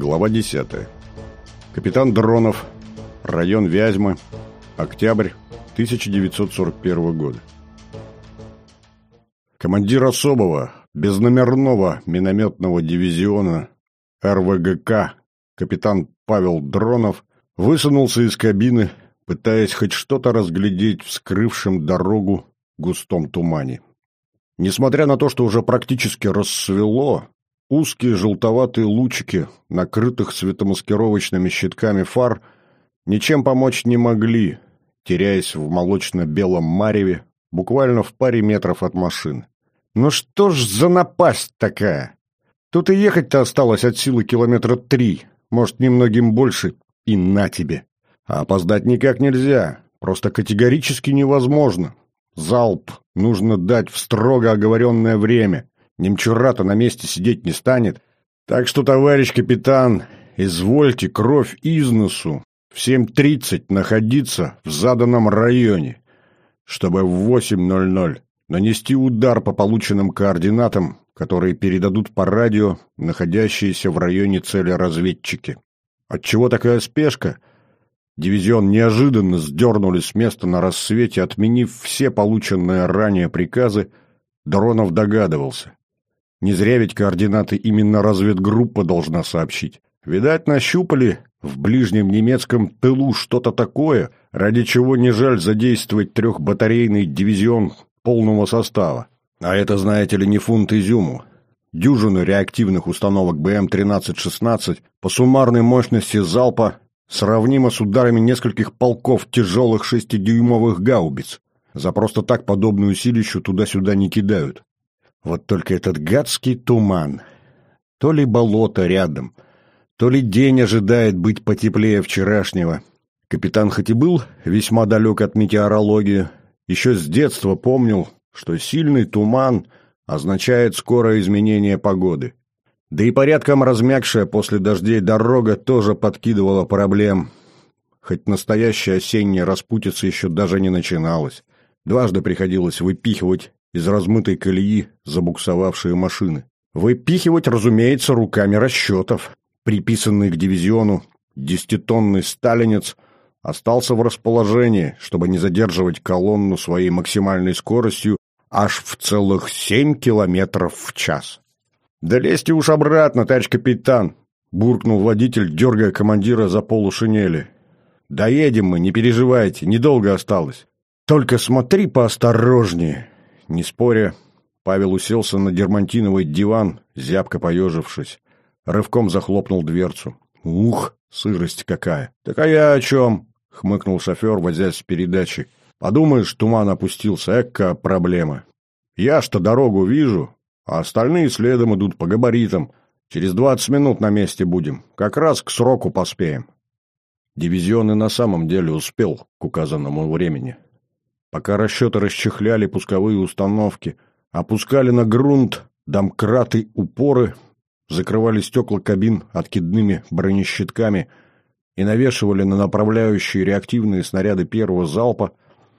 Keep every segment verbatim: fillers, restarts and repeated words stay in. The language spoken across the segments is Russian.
Глава десятая. Капитан Дронов. Район Вязьмы. Октябрь тысяча девятьсот сорок первого года. Командир особого, безномерного минометного дивизиона эр вэ гэ ка капитан Павел Дронов высунулся из кабины, пытаясь хоть что-то разглядеть в скрывшем дорогу густом тумане. Несмотря на то, что уже практически рассвело, узкие желтоватые лучики, накрытых светомаскировочными щитками фар, ничем помочь не могли, теряясь в молочно-белом мареве, буквально в паре метров от машины. Ну что ж за напасть такая? Тут и ехать-то осталось от силы километра три, может, немногим больше, и на тебе. А опоздать никак нельзя, просто категорически невозможно. Залп нужно дать в строго оговоренное время. Немчура-то на месте сидеть не станет. Так что, товарищ капитан, извольте кровь из носу в семь тридцать находиться в заданном районе, чтобы в восемь ноль ноль нанести удар по полученным координатам, которые передадут по радио находящиеся в районе цели разведчики. Отчего такая спешка? Дивизион неожиданно сдернули с места на рассвете, отменив все полученные ранее приказы. Дронов догадывался. Не зря ведь координаты именно разведгруппа должна сообщить. Видать, нащупали в ближнем немецком тылу что-то такое, ради чего не жаль задействовать трехбатарейный дивизион полного состава. А это, знаете ли, не фунт изюму. Дюжину реактивных установок бэ эм тринадцать шестнадцать по суммарной мощности залпа сравнимо с ударами нескольких полков тяжелых шестидюймовых гаубиц. За просто так подобную силищу туда-сюда не кидают. Вот только этот гадский туман. То ли болото рядом, то ли день ожидает быть потеплее вчерашнего. Капитан хоть и был весьма далек от метеорологии, еще с детства помнил, что сильный туман означает скорое изменение погоды. Да и порядком размягшая после дождей дорога тоже подкидывала проблем. Хоть настоящая осенняя распутица еще даже не начиналась. Дважды приходилось выпихивать из размытой колеи забуксовавшие машины. Выпихивать, разумеется, руками расчетов. Приписанный к дивизиону десятитонный сталинец остался в расположении, чтобы не задерживать колонну своей максимальной скоростью аж в целых семь километров в час. «Да лезьте уж обратно, товарищ капитан!» — буркнул водитель, дергая командира за полу шинели. «Доедем мы, не переживайте, недолго осталось. Только смотри поосторожнее!» Не споря, Павел уселся на дермантиновый диван, зябко поежившись. Рывком захлопнул дверцу. «Ух, сырость какая!» «Так а я о чем?» — хмыкнул шофер, возясь с передачей. «Подумаешь, туман опустился, эка проблема. Я ж-то дорогу вижу, а остальные следом идут по габаритам. Через двадцать минут на месте будем, как раз к сроку поспеем». Дивизион и на самом деле успел к указанному времени. Пока расчеты расчехляли пусковые установки, опускали на грунт домкраты упоры, закрывали стекла кабин откидными бронещитками и навешивали на направляющие реактивные снаряды первого залпа,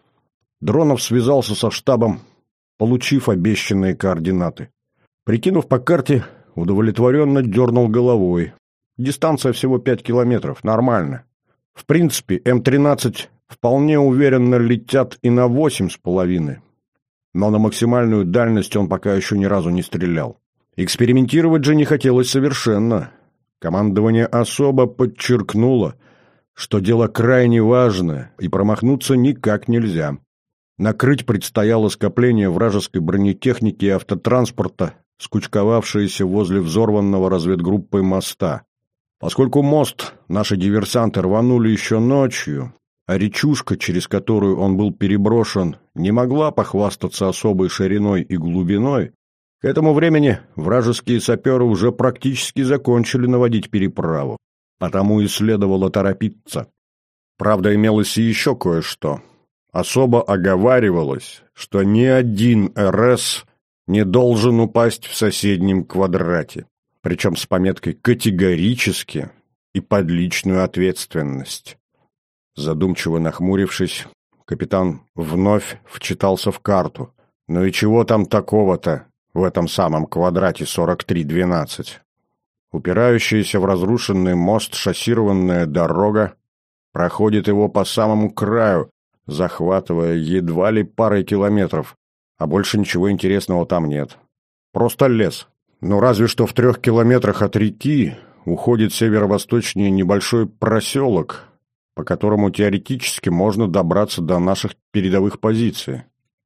Дронов связался со штабом, получив обещанные координаты. Прикинув по карте, удовлетворенно дернул головой. Дистанция всего пять километров, нормально. В принципе, эм тринадцать вполне уверенно летят и на восемь с половиной. Но на максимальную дальность он пока еще ни разу не стрелял. Экспериментировать же не хотелось совершенно. Командование особо подчеркнуло, что дело крайне важное, и промахнуться никак нельзя. Накрыть предстояло скопление вражеской бронетехники и автотранспорта, скучковавшееся возле взорванного разведгруппой моста. Поскольку мост наши диверсанты рванули еще ночью, а речушка, через которую он был переброшен, не могла похвастаться особой шириной и глубиной, к этому времени вражеские саперы уже практически закончили наводить переправу, потому и следовало торопиться. Правда, имелось и еще кое-что. Особо оговаривалось, что ни один эр эс не должен упасть в соседнем квадрате, причем с пометкой «категорически» и под личную ответственность. Задумчиво нахмурившись, капитан вновь вчитался в карту. Ну и чего там такого-то в этом самом квадрате сорок три двенадцать? Упирающаяся в разрушенный мост шоссированная дорога проходит его по самому краю, захватывая едва ли парой километров, а больше ничего интересного там нет. Просто лес. Но разве что в трех километрах от реки уходит северо-восточнее небольшой проселок, по которому теоретически можно добраться до наших передовых позиций.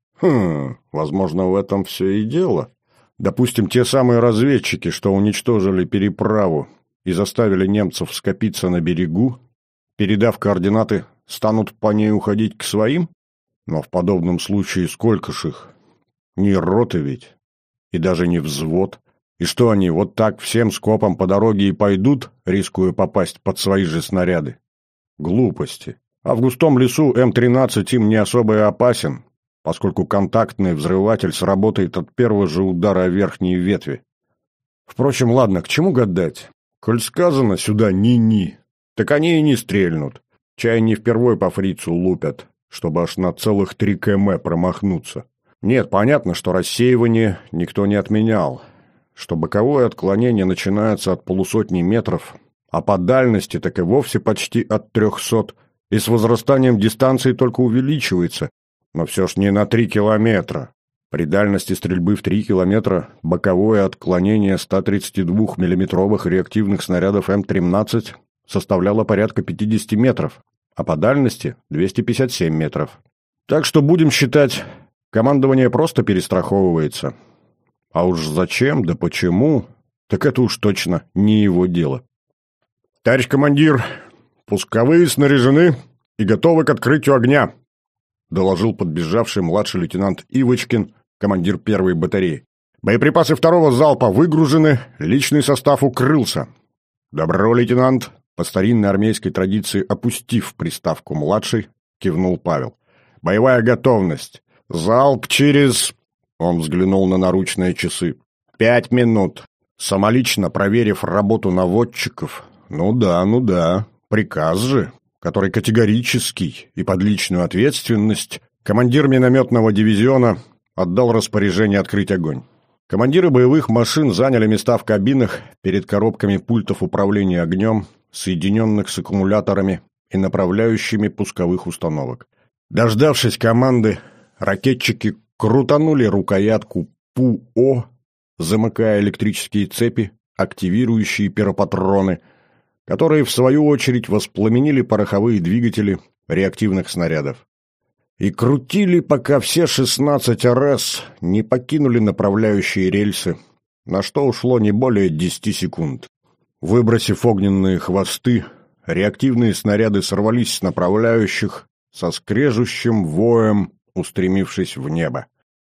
Хм, возможно, в этом все и дело. Допустим, те самые разведчики, что уничтожили переправу и заставили немцев скопиться на берегу, передав координаты, станут по ней уходить к своим? Но в подобном случае сколько ж их? Не роты ведь, и даже не взвод. И что они, вот так всем скопом по дороге и пойдут, рискуя попасть под свои же снаряды? Глупости. А в густом лесу эм тринадцать им не особо и опасен, поскольку контактный взрыватель сработает от первого же удара о верхние ветви. Впрочем, ладно, к чему гадать? Коль сказано сюда ни-ни, так они и не стрельнут. Чай не впервой по фрицу лупят, чтобы аж на целых три километра промахнуться. Нет, понятно, что рассеивание никто не отменял, что боковое отклонение начинается от полусотни метров, а по дальности так и вовсе почти от трехсот, и с возрастанием дистанции только увеличивается, но все ж не на три километра. При дальности стрельбы в три километра боковое отклонение ста тридцати двух миллиметровых реактивных снарядов эм тринадцать составляло порядка пятидесяти метров, а по дальности двести пятьдесят семь метров. Так что будем считать, командование просто перестраховывается. А уж зачем, да почему, так это уж точно не его дело. «Товарищ командир, пусковые снаряжены и готовы к открытию огня», доложил подбежавший младший лейтенант Ивочкин, командир первой батареи. «Боеприпасы второго залпа выгружены, личный состав укрылся». «Добро, лейтенант», по старинной армейской традиции опустив приставку «младший», кивнул Павел. «Боевая готовность. Залп через...» Он взглянул на наручные часы. «Пять минут». Самолично проверив работу наводчиков, ну да, ну да, приказ же, который категорический и под личную ответственность, командир минометного дивизиона отдал распоряжение открыть огонь. Командиры боевых машин заняли места в кабинах перед коробками пультов управления огнем, соединенных с аккумуляторами и направляющими пусковых установок. Дождавшись команды, ракетчики крутанули рукоятку ПУО, замыкая электрические цепи, активирующие пиропатроны, которые, в свою очередь, воспламенили пороховые двигатели реактивных снарядов. И крутили, пока все шестнадцать эр эс не покинули направляющие рельсы, на что ушло не более десяти секунд. Выбросив огненные хвосты, реактивные снаряды сорвались с направляющих, со скрежущим воем, устремившись в небо.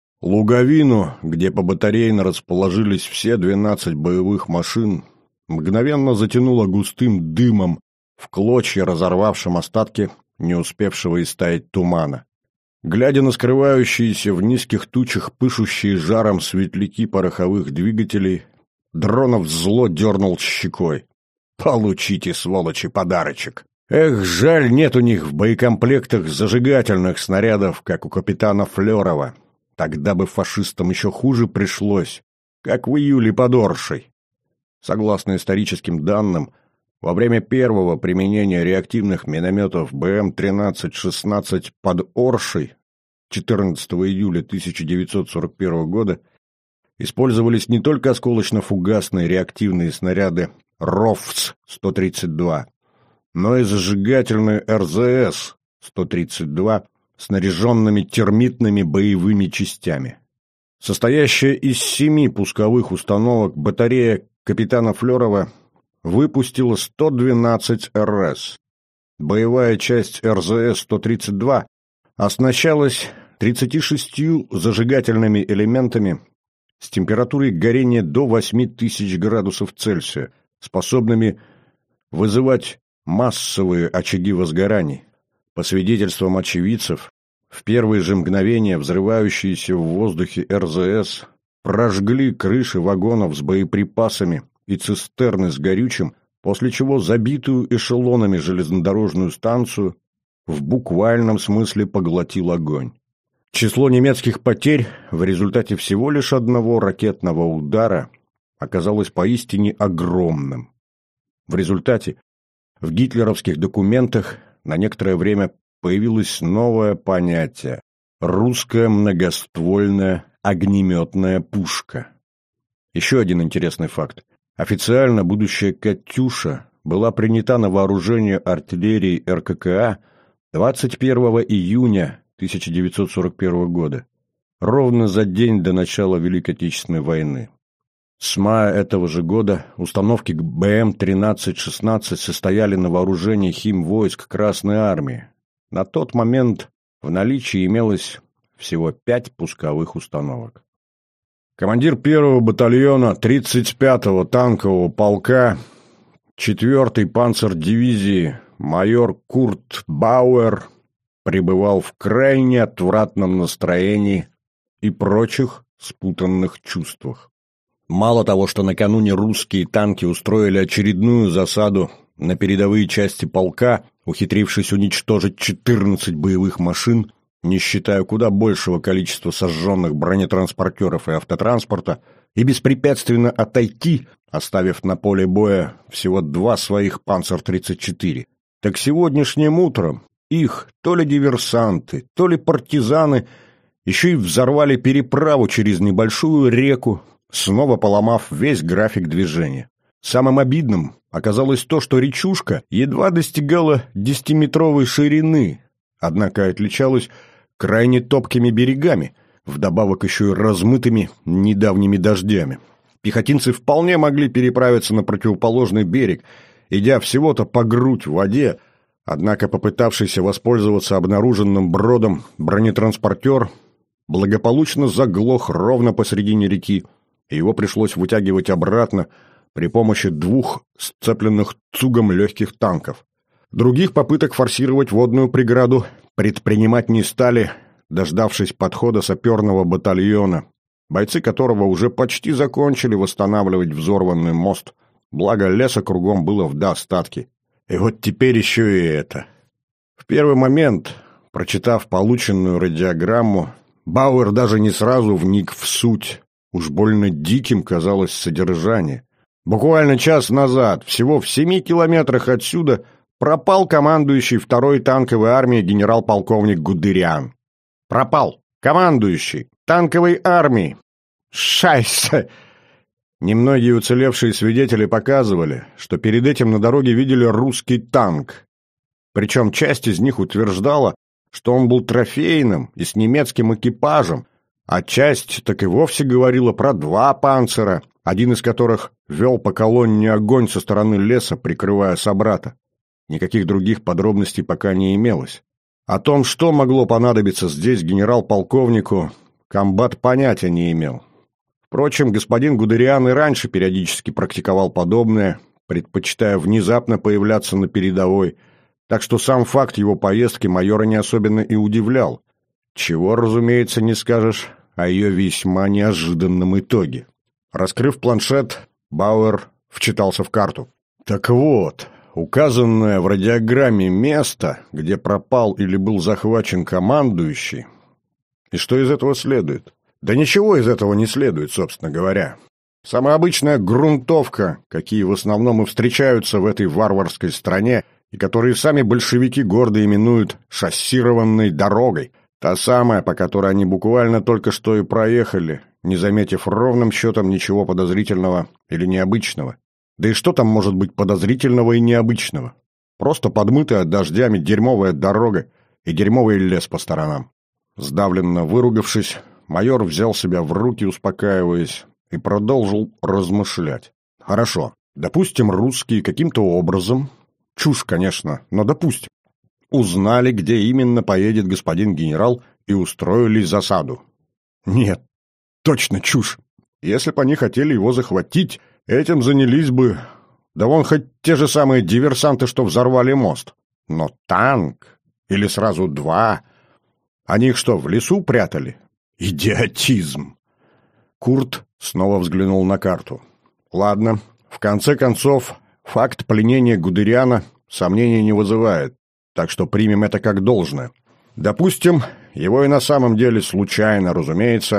Луговину, где побатарейно расположились все двенадцать боевых машин, мгновенно затянуло густым дымом, в клочья разорвавшим остатки не успевшего истаять тумана. Глядя на скрывающиеся в низких тучах пышущие жаром светляки пороховых двигателей, Дронов зло дернул щекой. «Получите, сволочи, подарочек!» Эх, жаль, нет у них в боекомплектах зажигательных снарядов, как у капитана Флерова. Тогда бы фашистам еще хуже пришлось, как в июле под Оршей. Согласно историческим данным, во время первого применения реактивных минометов бэ эм тринадцать шестнадцать под Оршей четырнадцатого июля тысяча девятьсот сорок первого года использовались не только осколочно-фугасные реактивные снаряды РОФЦ сто тридцать два, но и зажигательные эр зэ эс сто тридцать два, снаряженными термитными боевыми частями. Состоящая из семи пусковых установок батарея капитана Флерова выпустила сто двенадцать эр эс. Боевая часть эр зэ эс сто тридцать два оснащалась тридцатью шестью зажигательными элементами с температурой горения до восьми тысяч градусов Цельсия, способными вызывать массовые очаги возгораний. По свидетельствам очевидцев, в первые же мгновения взрывающиеся в воздухе эр зэ эс прожгли крыши вагонов с боеприпасами и цистерны с горючим, после чего забитую эшелонами железнодорожную станцию в буквальном смысле поглотил огонь. Число немецких потерь в результате всего лишь одного ракетного удара оказалось поистине огромным. В результате в гитлеровских документах на некоторое время появилось новое понятие – русская многоствольная огнеметная пушка. Еще один интересный факт. Официально будущая «Катюша» была принята на вооружение артиллерии эр ка ка а двадцать первого июня тысяча девятьсот сорок первого года, ровно за день до начала Великой Отечественной войны. С мая этого же года установки бэ эм тринадцать шестнадцать состояли на вооружении химвойск Красной Армии. На тот момент в наличии имелось всего пять пусковых установок. Командир первого батальона тридцать пятого танкового полка четвёртой панцердивизии майор Курт Бауэр пребывал в крайне отвратном настроении и прочих спутанных чувствах. Мало того, что накануне русские танки устроили очередную засаду на передовые части полка, ухитрившись уничтожить четырнадцать боевых машин, не считая куда большего количества сожженных бронетранспортеров и автотранспорта, и беспрепятственно отойти, оставив на поле боя всего два своих «Панцер тридцать четыре». Так сегодняшним утром их то ли диверсанты, то ли партизаны еще и взорвали переправу через небольшую реку, снова поломав весь график движения. Самым обидным оказалось то, что речушка едва достигала десятиметровой ширины, однако отличалась крайне топкими берегами, вдобавок еще и размытыми недавними дождями. Пехотинцы вполне могли переправиться на противоположный берег, идя всего-то по грудь в воде, однако попытавшийся воспользоваться обнаруженным бродом бронетранспортер благополучно заглох ровно посредине реки, и его пришлось вытягивать обратно при помощи двух сцепленных цугом легких танков. Других попыток форсировать водную преграду предпринимать не стали, дождавшись подхода саперного батальона, бойцы которого уже почти закончили восстанавливать взорванный мост, благо леса кругом было в достатке. И вот теперь еще и это. В первый момент, прочитав полученную радиограмму, Бауэр даже не сразу вник в суть. Уж больно диким казалось содержание. Буквально час назад, всего в семи километрах отсюда, пропал командующий второй танковой армией генерал-полковник Гудериан. Пропал. Командующий танковой армией. Шайсе! Немногие уцелевшие свидетели показывали, что перед этим на дороге видели русский танк. Причем часть из них утверждала, что он был трофейным и с немецким экипажем, а часть так и вовсе говорила про два панцера, один из которых вел по колонне огонь со стороны леса, прикрывая собрата. Никаких других подробностей пока не имелось. О том, что могло понадобиться здесь генерал-полковнику, комбат понятия не имел. Впрочем, господин Гудериан и раньше периодически практиковал подобное, предпочитая внезапно появляться на передовой, так что сам факт его поездки майора не особенно и удивлял. Чего, разумеется, не скажешь о ее весьма неожиданном итоге. Раскрыв планшет, Бауэр вчитался в карту. Так вот, указанное в радиограмме место, где пропал или был захвачен командующий. И что из этого следует? Да ничего из этого не следует, собственно говоря. Самая обычная грунтовка, какие в основном и встречаются в этой варварской стране, и которые сами большевики гордо именуют шоссированной дорогой. Та самая, по которой они буквально только что и проехали, не заметив ровным счетом ничего подозрительного или необычного. Да и что там может быть подозрительного и необычного? Просто подмытая дождями дерьмовая дорога и дерьмовый лес по сторонам. Сдавленно выругавшись, майор взял себя в руки, успокаиваясь, и продолжил размышлять. Хорошо, допустим, русские каким-то образом, чушь, конечно, но допустим, узнали, где именно поедет господин генерал, и устроили засаду. Нет, точно чушь. Если бы они хотели его захватить, этим занялись бы, да вон хоть те же самые диверсанты, что взорвали мост. Но танк, или сразу два, они их что, в лесу прятали? Идиотизм! Курт снова взглянул на карту. Ладно, в конце концов, факт пленения Гудериана сомнений не вызывает, так что примем это как должное. Допустим, его и на самом деле случайно, разумеется,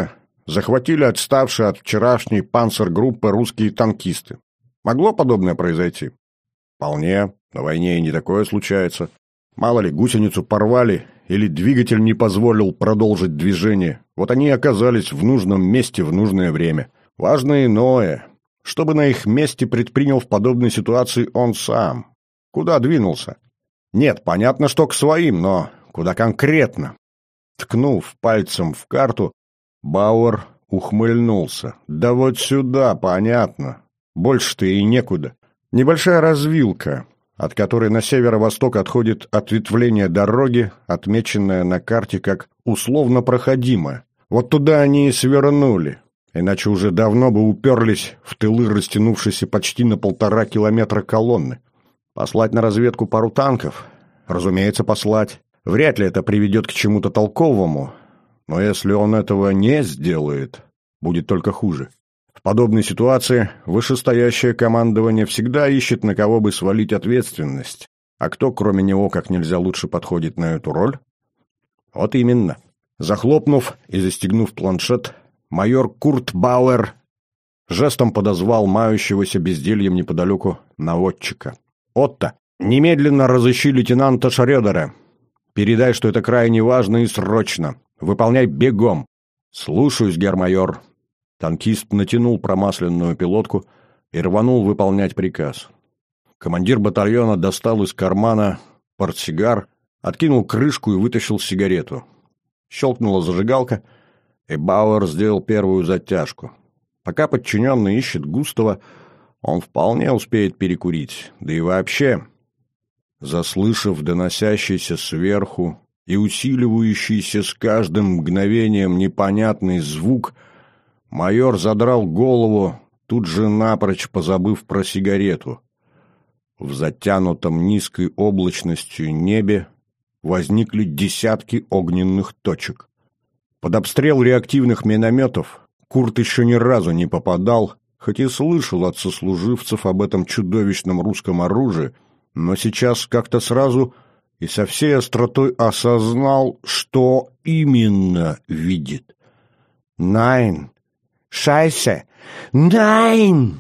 захватили отставшие от вчерашней панцергруппы русские танкисты. Могло подобное произойти? Вполне. На войне и не такое случается. Мало ли, гусеницу порвали, или двигатель не позволил продолжить движение. Вот они и оказались в нужном месте в нужное время. Важно иное. Что бы на их месте предпринял в подобной ситуации он сам? Куда двинулся? Нет, понятно, что к своим, но куда конкретно? Ткнув пальцем в карту, Бауэр ухмыльнулся. Да вот сюда, понятно. Больше-то и некуда. Небольшая развилка, от которой на северо-восток отходит ответвление дороги, отмеченное на карте как условно проходимое. Вот туда они и свернули, иначе уже давно бы уперлись в тылы растянувшейся почти на полтора километра колонны. Послать на разведку пару танков? Разумеется, послать. Вряд ли это приведет к чему-то толковому, но если он этого не сделает, будет только хуже. В подобной ситуации вышестоящее командование всегда ищет, на кого бы свалить ответственность. А кто, кроме него, как нельзя лучше подходит на эту роль? Вот именно. Захлопнув и застегнув планшет, майор Курт Бауэр жестом подозвал мающегося бездельем неподалеку наводчика. «Отто, немедленно разыщи лейтенанта Шрёдера. Передай, что это крайне важно и срочно. Выполняй бегом». «Слушаюсь, гермайор». Танкист натянул промасленную пилотку и рванул выполнять приказ. Командир батальона достал из кармана портсигар, откинул крышку и вытащил сигарету. Щелкнула зажигалка, и Бауэр сделал первую затяжку. Пока подчиненный ищет Густава, он вполне успеет перекурить. Да и вообще, заслышав доносящийся сверху и усиливающийся с каждым мгновением непонятный звук, майор задрал голову, тут же напрочь позабыв про сигарету. В затянутом низкой облачностью небе возникли десятки огненных точек. Под обстрел реактивных минометов Курт еще ни разу не попадал, хоть и слышал от сослуживцев об этом чудовищном русском оружии, но сейчас как-то сразу и со всей остротой осознал, что именно видит. «Найн! Шайсе! Найн!»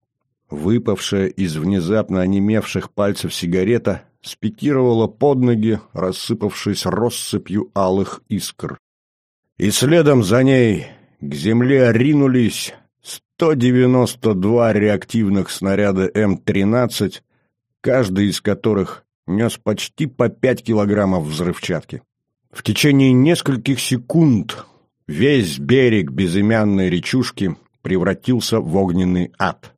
Выпавшая из внезапно онемевших пальцев сигарета спикировала под ноги, рассыпавшись россыпью алых искр. И следом за ней к земле ринулись сто девяносто два реактивных снаряда эм тринадцать, каждый из которых нес почти по пять килограммов взрывчатки. В течение нескольких секунд весь берег безымянной речушки превратился в огненный ад.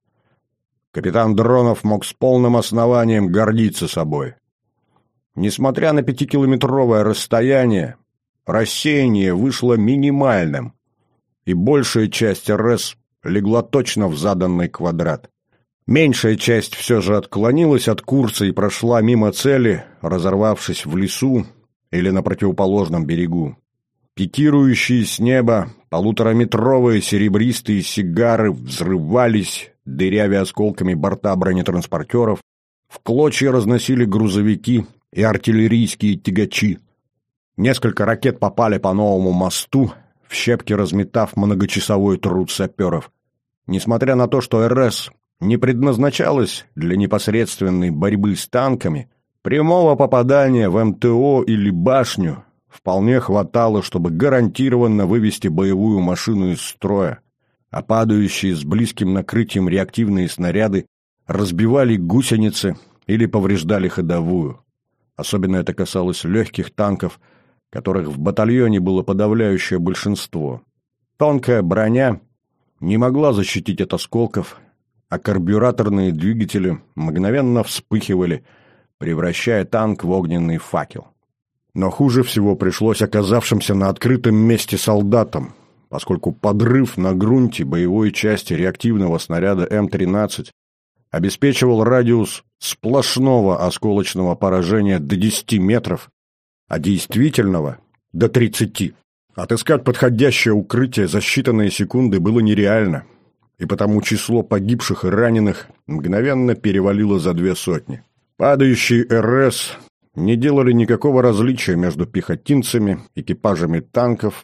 Капитан Дронов мог с полным основанием гордиться собой. Несмотря на пятикилометровое расстояние, рассеяние вышло минимальным, и большая часть эр эс легла точно в заданный квадрат. Меньшая часть все же отклонилась от курса и прошла мимо цели, разорвавшись в лесу или на противоположном берегу. Пикирующие с неба полутораметровые серебристые сигары взрывались, дырявя осколками борта бронетранспортеров, в клочья разносили грузовики и артиллерийские тягачи. Несколько ракет попали по новому мосту, в щепки разметав многочасовой труд саперов. Несмотря на то, что эр эс не предназначалась для непосредственной борьбы с танками, прямого попадания в эм тэ о или башню вполне хватало, чтобы гарантированно вывести боевую машину из строя, а падающие с близким накрытием реактивные снаряды разбивали гусеницы или повреждали ходовую. Особенно это касалось легких танков, которых в батальоне было подавляющее большинство. Тонкая броня не могла защитить от осколков, а карбюраторные двигатели мгновенно вспыхивали, превращая танк в огненный факел. Но хуже всего пришлось оказавшимся на открытом месте солдатам, поскольку подрыв на грунте боевой части реактивного снаряда эм тринадцать обеспечивал радиус сплошного осколочного поражения до десяти метров, а действительного — до тридцати. Отыскать подходящее укрытие за считанные секунды было нереально, и потому число погибших и раненых мгновенно перевалило за две сотни. Падающие эр эс не делали никакого различия между пехотинцами, экипажами танков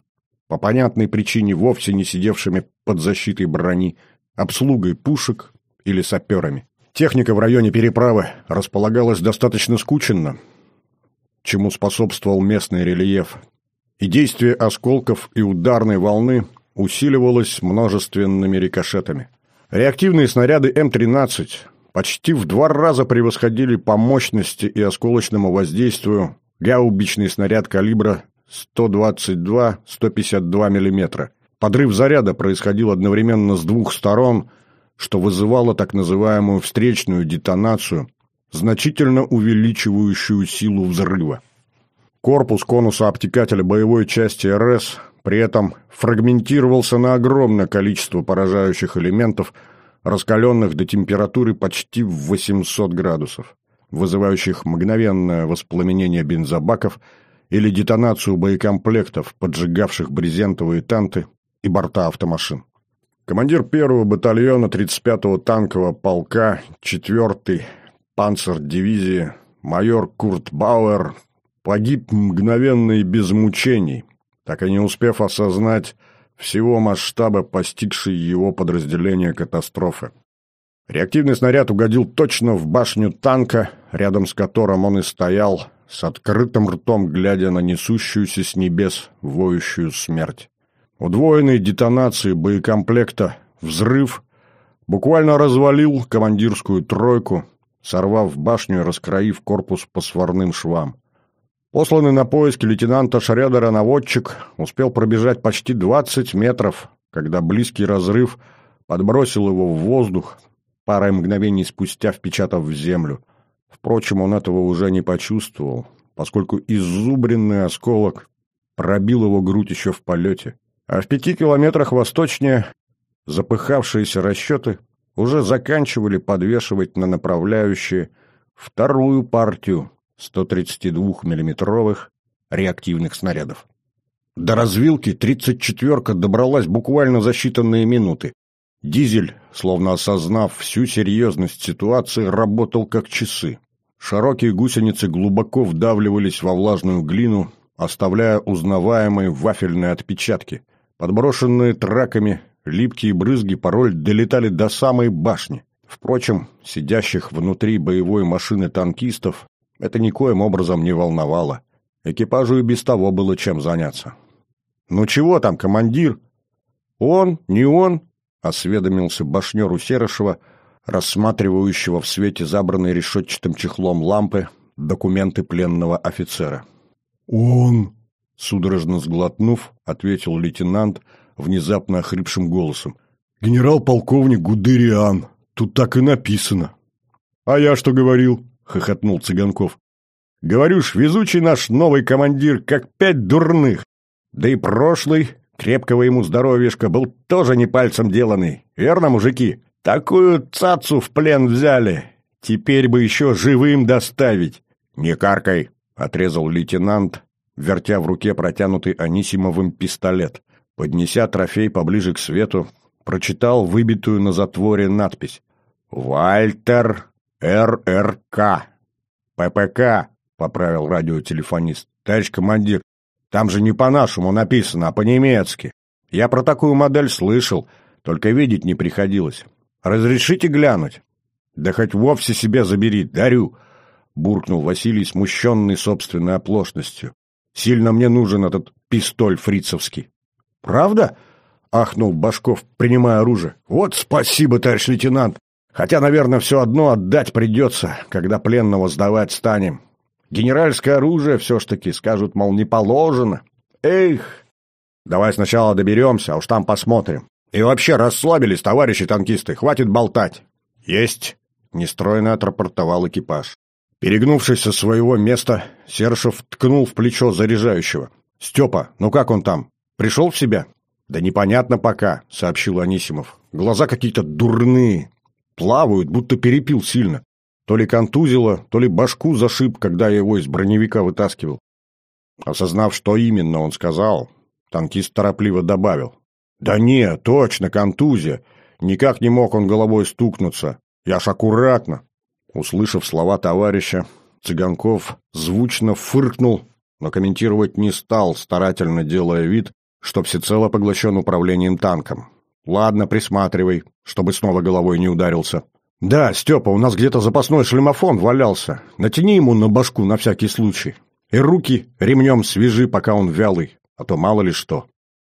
по понятной причине вовсе не сидевшими под защитой брони, обслугой пушек или саперами. Техника в районе переправы располагалась достаточно скученно, чему способствовал местный рельеф, и действие осколков и ударной волны усиливалось множественными рикошетами. Реактивные снаряды Эм тринадцать почти в два раза превосходили по мощности и осколочному воздействию гаубичный снаряд калибра сто двадцать два — сто пятьдесят два миллиметра. Подрыв заряда происходил одновременно с двух сторон, что вызывало так называемую встречную детонацию, значительно увеличивающую силу взрыва. Корпус конуса обтекателя боевой части Эр Эс при этом фрагментировался на огромное количество поражающих элементов, раскаленных до температуры почти в восемьсот градусов, вызывающих мгновенное воспламенение бензобаков или детонацию боекомплектов, поджигавших брезентовые танки и борта автомашин. Командир первого батальона тридцать пятого танкового полка четвёртой панцердивизии майор Курт Бауэр погиб мгновенно и без мучений, так и не успев осознать всего масштаба постигшей его подразделение катастрофы. Реактивный снаряд угодил точно в башню танка, рядом с которым он и стоял, с открытым ртом глядя на несущуюся с небес воющую смерть. Удвоенной детонацией боекомплекта взрыв буквально развалил командирскую тройку, сорвав башню и раскроив корпус по сварным швам. Посланный на поиски лейтенанта Шредера наводчик успел пробежать почти двадцать метров, когда близкий разрыв подбросил его в воздух, парой мгновений спустя впечатав в землю. Впрочем, он этого уже не почувствовал, поскольку иззубренный осколок пробил его грудь еще в полете. А в пяти километрах восточнее запыхавшиеся расчеты уже заканчивали подвешивать на направляющие вторую партию сто тридцатидвухмиллиметровых реактивных снарядов. До развилки тридцать четвёрка добралась буквально за считанные минуты. Дизель, словно осознав всю серьезность ситуации, работал как часы. Широкие гусеницы глубоко вдавливались во влажную глину, оставляя узнаваемые вафельные отпечатки. Подброшенные траками липкие брызги порой долетали до самой башни. Впрочем, сидящих внутри боевой машины танкистов это никоим образом не волновало. Экипажу и без того было чем заняться. «Ну чего там, командир?» «Он? Не он?» — осведомился башнер у Серышева, рассматривающего в свете забранной решетчатым чехлом лампы документы пленного офицера. «Он!» — судорожно сглотнув, ответил лейтенант внезапно охрипшим голосом. «Генерал-полковник Гудериан. Тут так и написано». «А я что говорил?» — хохотнул Цыганков. «Говорю ж, везучий наш новый командир, как пять дурных. Да и прошлый, крепкого ему здоровьишка, был тоже не пальцем деланный. Верно, мужики? Такую цацу в плен взяли. Теперь бы еще живым доставить». «Не каркай», — отрезал лейтенант, вертя в руке протянутый Анисимовым пистолет. Поднеся трофей поближе к свету, прочитал выбитую на затворе надпись. «Вальтер Эр Эр Ка. Пэ Пэ Ка», — поправил радиотелефонист. «Товарищ командир, там же не по-нашему написано, а по-немецки. Я про такую модель слышал, только видеть не приходилось. Разрешите глянуть?» «Да хоть вовсе себе забери, дарю», — буркнул Василий, смущенный собственной оплошностью. «Сильно мне нужен этот пистоль фрицевский». «Правда?» — ахнул Башков, принимая оружие. «Вот спасибо, товарищ лейтенант. Хотя, наверное, все одно отдать придется, когда пленного сдавать станем. Генеральское оружие все ж таки, скажут, мол, не положено. Эх! Давай сначала доберемся, а уж там посмотрим. И вообще расслабились, товарищи танкисты, хватит болтать». «Есть!» — нестройно отрапортовал экипаж. Перегнувшись со своего места, Сершев ткнул в плечо заряжающего. «Степа, ну как он там? Пришел в себя?» «Да непонятно пока», — сообщил Анисимов. «Глаза какие-то дурные. Плавают, будто перепил сильно. То ли контузило, то ли башку зашиб, когда я его из броневика вытаскивал». Осознав, что именно он сказал, танкист торопливо добавил. «Да не, точно, контузия. Никак не мог он головой стукнуться. Я ж аккуратно». Услышав слова товарища, Цыганков звучно фыркнул, но комментировать не стал, старательно делая вид, что всецело поглощен управлением танком. Ладно, присматривай, чтобы снова головой не ударился. Да, Степа, у нас где-то запасной шлемофон валялся. Натяни ему на башку на всякий случай. И руки ремнем свяжи, пока он вялый, а то мало ли что.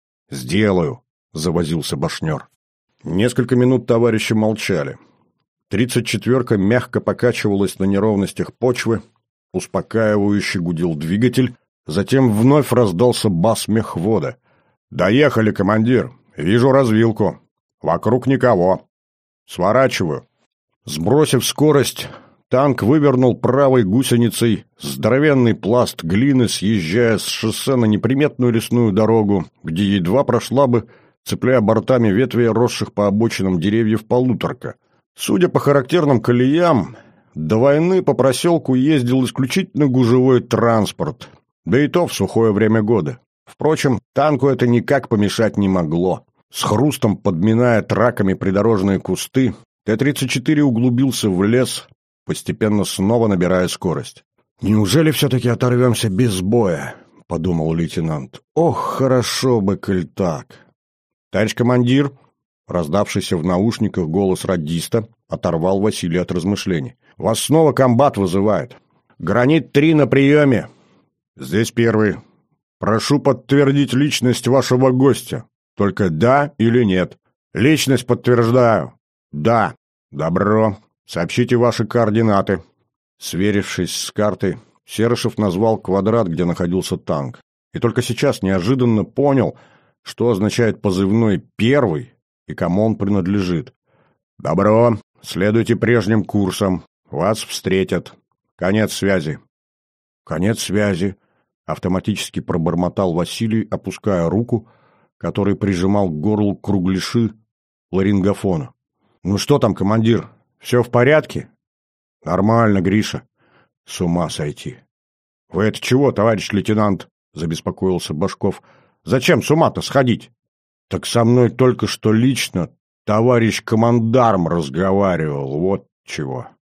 Сделаю, завозился башнер. Несколько минут товарищи молчали. Тридцать четверка мягко покачивалась на неровностях почвы, успокаивающе гудел двигатель, затем вновь раздался бас мехвода. «Доехали, командир! Вижу развилку. Вокруг никого. Сворачиваю». Сбросив скорость, танк вывернул правой гусеницей здоровенный пласт глины, съезжая с шоссе на неприметную лесную дорогу, где едва прошла бы, цепляя бортами ветви росших по обочинам деревьев, полуторка. Судя по характерным колеям, до войны по проселку ездил исключительно гужевой транспорт, да и то в сухое время года. Впрочем, танку это никак помешать не могло. С хрустом подминая траками придорожные кусты, Т тридцать четыре углубился в лес, постепенно снова набирая скорость. «Неужели все-таки оторвемся без боя?» — подумал лейтенант. «Ох, хорошо бы, коль так!» «Товарищ командир!» — раздавшийся в наушниках голос радиста оторвал Василия от размышлений. «Вас снова комбат вызывает. Гранит-три на приеме!» «Здесь первый. Прошу подтвердить личность вашего гостя. Только да или нет?» «Личность подтверждаю». «Да». «Добро. Сообщите ваши координаты». Сверившись с картой, Серышев назвал квадрат, где находился танк. И только сейчас неожиданно понял, что означает позывной «первый» и кому он принадлежит. «Добро. Следуйте прежним курсом. Вас встретят. Конец связи». «Конец связи», — автоматически пробормотал Василий, опуская руку, который прижимал к горлу кругляши ларингофона. «Ну что там, командир, все в порядке?» «Нормально, Гриша. С ума сойти». «Вы это чего, товарищ лейтенант?» — забеспокоился Башков. «Зачем с ума-то сходить?» «Так со мной только что лично товарищ командарм разговаривал, вот чего».